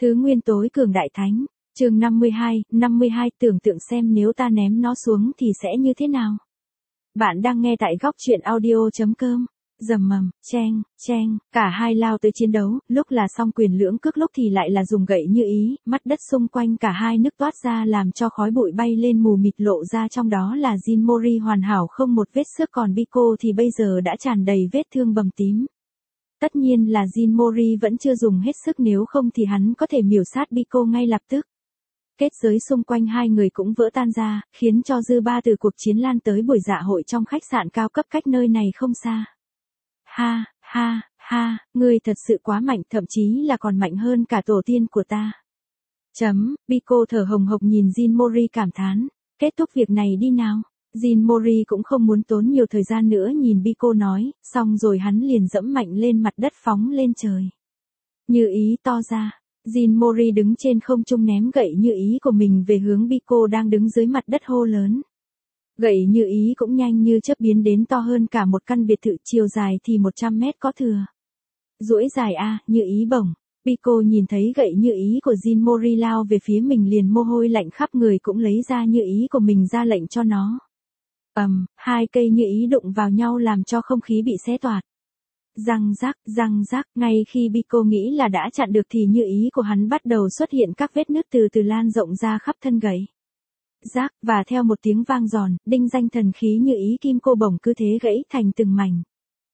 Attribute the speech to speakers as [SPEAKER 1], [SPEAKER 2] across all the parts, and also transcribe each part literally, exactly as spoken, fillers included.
[SPEAKER 1] Thứ nguyên tối cường đại thánh, chương năm mươi hai, năm mươi hai tưởng tượng xem nếu ta ném nó xuống thì sẽ như thế nào. Bạn đang nghe tại góc truyện audio.com. Rầm mầm, cheng, cheng, cả hai lao tới chiến đấu, lúc là song quyền lưỡng cước lúc thì lại là dùng gậy như ý, mắt đất xung quanh cả hai nứt toát ra làm cho khói bụi bay lên mù mịt lộ ra trong đó là Jin Mori hoàn hảo không một vết xước còn Biko thì bây giờ đã tràn đầy vết thương bầm tím. Tất nhiên là Jin Mori vẫn chưa dùng hết sức nếu không thì hắn có thể miểu sát Biko ngay lập tức. Kết giới xung quanh hai người cũng vỡ tan ra, khiến cho dư ba từ cuộc chiến lan tới buổi dạ hội trong khách sạn cao cấp cách nơi này không xa. Ha, ha, ha, ngươi thật sự quá mạnh, thậm chí là còn mạnh hơn cả tổ tiên của ta. Chấm, Biko thở hồng hộc nhìn Jin Mori cảm thán, kết thúc việc này đi nào. Jin Mori cũng không muốn tốn nhiều thời gian nữa nhìn Biko nói, xong rồi hắn liền dẫm mạnh lên mặt đất phóng lên trời. Như ý to ra, Jin Mori đứng trên không trung ném gậy như ý của mình về hướng Biko đang đứng dưới mặt đất hô lớn. Gậy như ý cũng nhanh như chớp biến đến to hơn cả một căn biệt thự, chiều dài thì một trăm mét có thừa. Duỗi dài a, như ý bổng. Biko nhìn thấy gậy như ý của Jin Mori lao về phía mình liền mồ hôi lạnh khắp người cũng lấy ra như ý của mình ra lệnh cho nó. Ầm, um, hai cây như ý đụng vào nhau làm cho không khí bị xé toạc. Răng rắc, răng rắc, ngay khi Biko nghĩ là đã chặn được thì như ý của hắn bắt đầu xuất hiện các vết nứt từ từ lan rộng ra khắp thân gậy. Rác, và theo một tiếng vang giòn, đinh danh thần khí như ý kim cô bổng cứ thế gãy thành từng mảnh.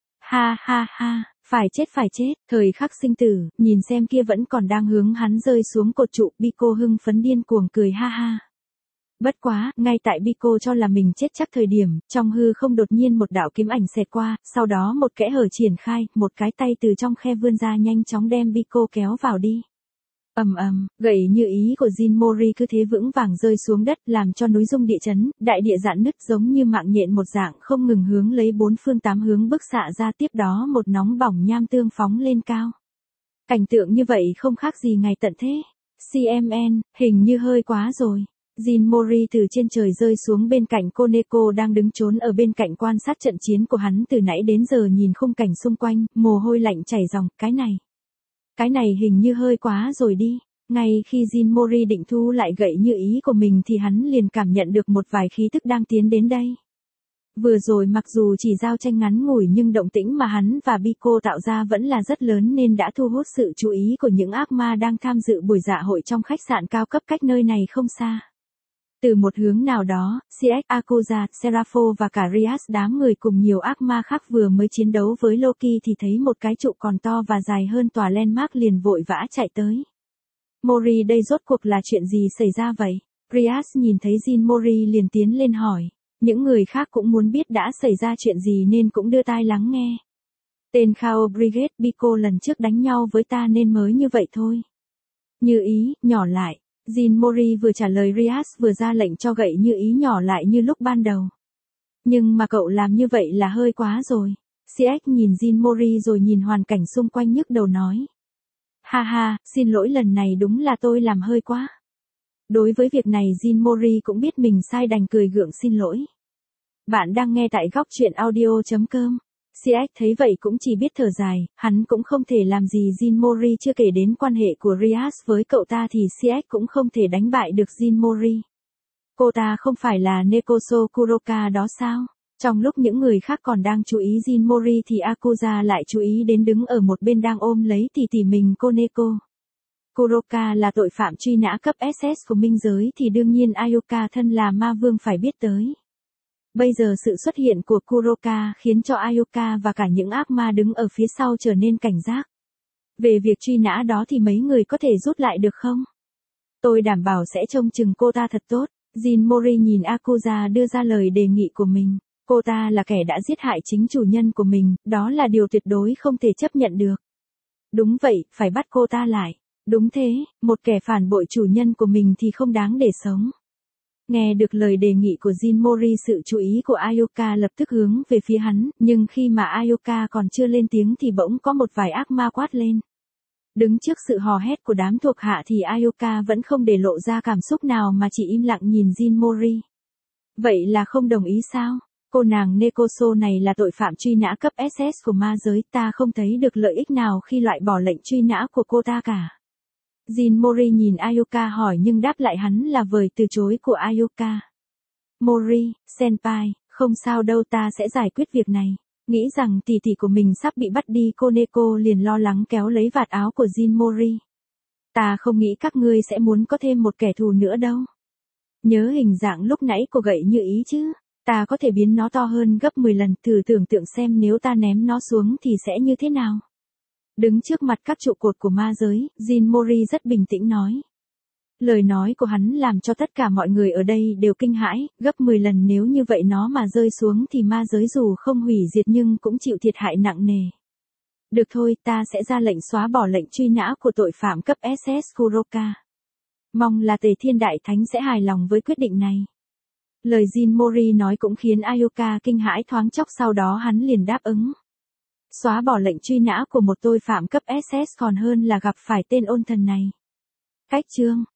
[SPEAKER 1] Ha ha ha, phải chết phải chết, thời khắc sinh tử, nhìn xem kia vẫn còn đang hướng hắn rơi xuống cột trụ, Biko hưng phấn điên cuồng cười ha ha. Bất quá, ngay tại Biko cho là mình chết chắc thời điểm, trong hư không đột nhiên một đạo kiếm ảnh xẹt qua, sau đó một kẽ hở triển khai, một cái tay từ trong khe vươn ra nhanh chóng đem Biko kéo vào đi. Ầm ầm, gậy như ý của Jin Mori cứ thế vững vàng rơi xuống đất làm cho núi rung địa chấn, đại địa rạn nứt giống như mạng nhện một dạng không ngừng hướng lấy bốn phương tám hướng bức xạ ra, tiếp đó một nóng bỏng nham tương phóng lên cao. Cảnh tượng như vậy không khác gì ngày tận thế. xê em en, hình như hơi quá rồi. Jin Mori từ trên trời rơi xuống bên cạnh Koneko đang đứng trốn ở bên cạnh quan sát trận chiến của hắn từ nãy đến giờ nhìn khung cảnh xung quanh, mồ hôi lạnh chảy ròng, cái này. Cái này hình như hơi quá rồi đi. Ngay khi Jin Mori định thu lại gậy như ý của mình thì hắn liền cảm nhận được một vài khí tức đang tiến đến đây. Vừa rồi mặc dù chỉ giao tranh ngắn ngủi nhưng động tĩnh mà hắn và Biko tạo ra vẫn là rất lớn nên đã thu hút sự chú ý của những ác ma đang tham dự buổi dạ hội trong khách sạn cao cấp cách nơi này không xa. Từ một hướng nào đó, xê ích, Akuza, Serapho và cả Rias đám người cùng nhiều ác ma khác vừa mới chiến đấu với Loki thì thấy một cái trụ còn to và dài hơn tòa landmark liền vội vã chạy tới. Mori, đây rốt cuộc là chuyện gì xảy ra vậy? Rias nhìn thấy Jin Mori liền tiến lên hỏi. Những người khác cũng muốn biết đã xảy ra chuyện gì nên cũng đưa tai lắng nghe. Tên Khao Brigade Biko lần trước đánh nhau với ta nên mới như vậy thôi. Như ý, nhỏ lại. Jin Mori vừa trả lời Rias vừa ra lệnh cho gậy như ý nhỏ lại như lúc ban đầu. Nhưng mà cậu làm như vậy là hơi quá rồi. xê ích nhìn Jin Mori rồi nhìn hoàn cảnh xung quanh nhức đầu nói. Ha ha, xin lỗi lần này đúng là tôi làm hơi quá. Đối với việc này Jin Mori cũng biết mình sai đành cười gượng xin lỗi. Bạn đang nghe tại góc truyện audio.com. xê ích thấy vậy cũng chỉ biết thở dài, hắn cũng không thể làm gì Jin Mori, chưa kể đến quan hệ của Rias với cậu ta thì xê ích cũng không thể đánh bại được Jin Mori. Cô ta không phải là Nekoso Kuroka đó sao? Trong lúc những người khác còn đang chú ý Jin Mori thì Akuza lại chú ý đến đứng ở một bên đang ôm lấy tỷ tỷ mình Koneko. Kuroka là tội phạm truy nã cấp ét ét của minh giới thì đương nhiên Ayoka thân là ma vương phải biết tới. Bây giờ sự xuất hiện của Kuroka khiến cho Ayoka và cả những ác ma đứng ở phía sau trở nên cảnh giác. Về việc truy nã đó thì mấy người có thể rút lại được không? Tôi đảm bảo sẽ trông chừng cô ta thật tốt. Jin Mori nhìn Akuza đưa ra lời đề nghị của mình. Cô ta là kẻ đã giết hại chính chủ nhân của mình, đó là điều tuyệt đối không thể chấp nhận được. Đúng vậy, phải bắt cô ta lại. Đúng thế, một kẻ phản bội chủ nhân của mình thì không đáng để sống. Nghe được lời đề nghị của Jin Mori, sự chú ý của Ayoka lập tức hướng về phía hắn, nhưng khi mà Ayoka còn chưa lên tiếng thì bỗng có một vài ác ma quát lên. Đứng trước sự hò hét của đám thuộc hạ thì Ayoka vẫn không để lộ ra cảm xúc nào mà chỉ im lặng nhìn Jin Mori. Vậy là không đồng ý sao? Cô nàng Nekoso này là tội phạm truy nã cấp ét ét của ma giới, ta không thấy được lợi ích nào khi loại bỏ lệnh truy nã của cô ta cả. Jin Mori nhìn Ayoka hỏi nhưng đáp lại hắn là vời từ chối của Ayoka. Mori, senpai, không sao đâu, ta sẽ giải quyết việc này. Nghĩ rằng tỷ tỷ của mình sắp bị bắt đi, Koneko liền lo lắng kéo lấy vạt áo của Jin Mori. Ta không nghĩ các ngươi sẽ muốn có thêm một kẻ thù nữa đâu. Nhớ hình dạng lúc nãy của gậy như ý chứ. Ta có thể biến nó to hơn gấp mười lần, thử tưởng tượng xem nếu ta ném nó xuống thì sẽ như thế nào. Đứng trước mặt các trụ cột của ma giới, Jin Mori rất bình tĩnh nói. Lời nói của hắn làm cho tất cả mọi người ở đây đều kinh hãi, gấp mười lần nếu như vậy nó mà rơi xuống thì ma giới dù không hủy diệt nhưng cũng chịu thiệt hại nặng nề. Được thôi, ta sẽ ra lệnh xóa bỏ lệnh truy nã của tội phạm cấp ét ét Kuroka. Mong là Tề Thiên Đại Thánh sẽ hài lòng với quyết định này. Lời Jin Mori nói cũng khiến Ayoka kinh hãi thoáng chốc, sau đó hắn liền đáp ứng. Xóa bỏ lệnh truy nã của một tội phạm cấp ét ét còn hơn là gặp phải tên ôn thần này. Cách chương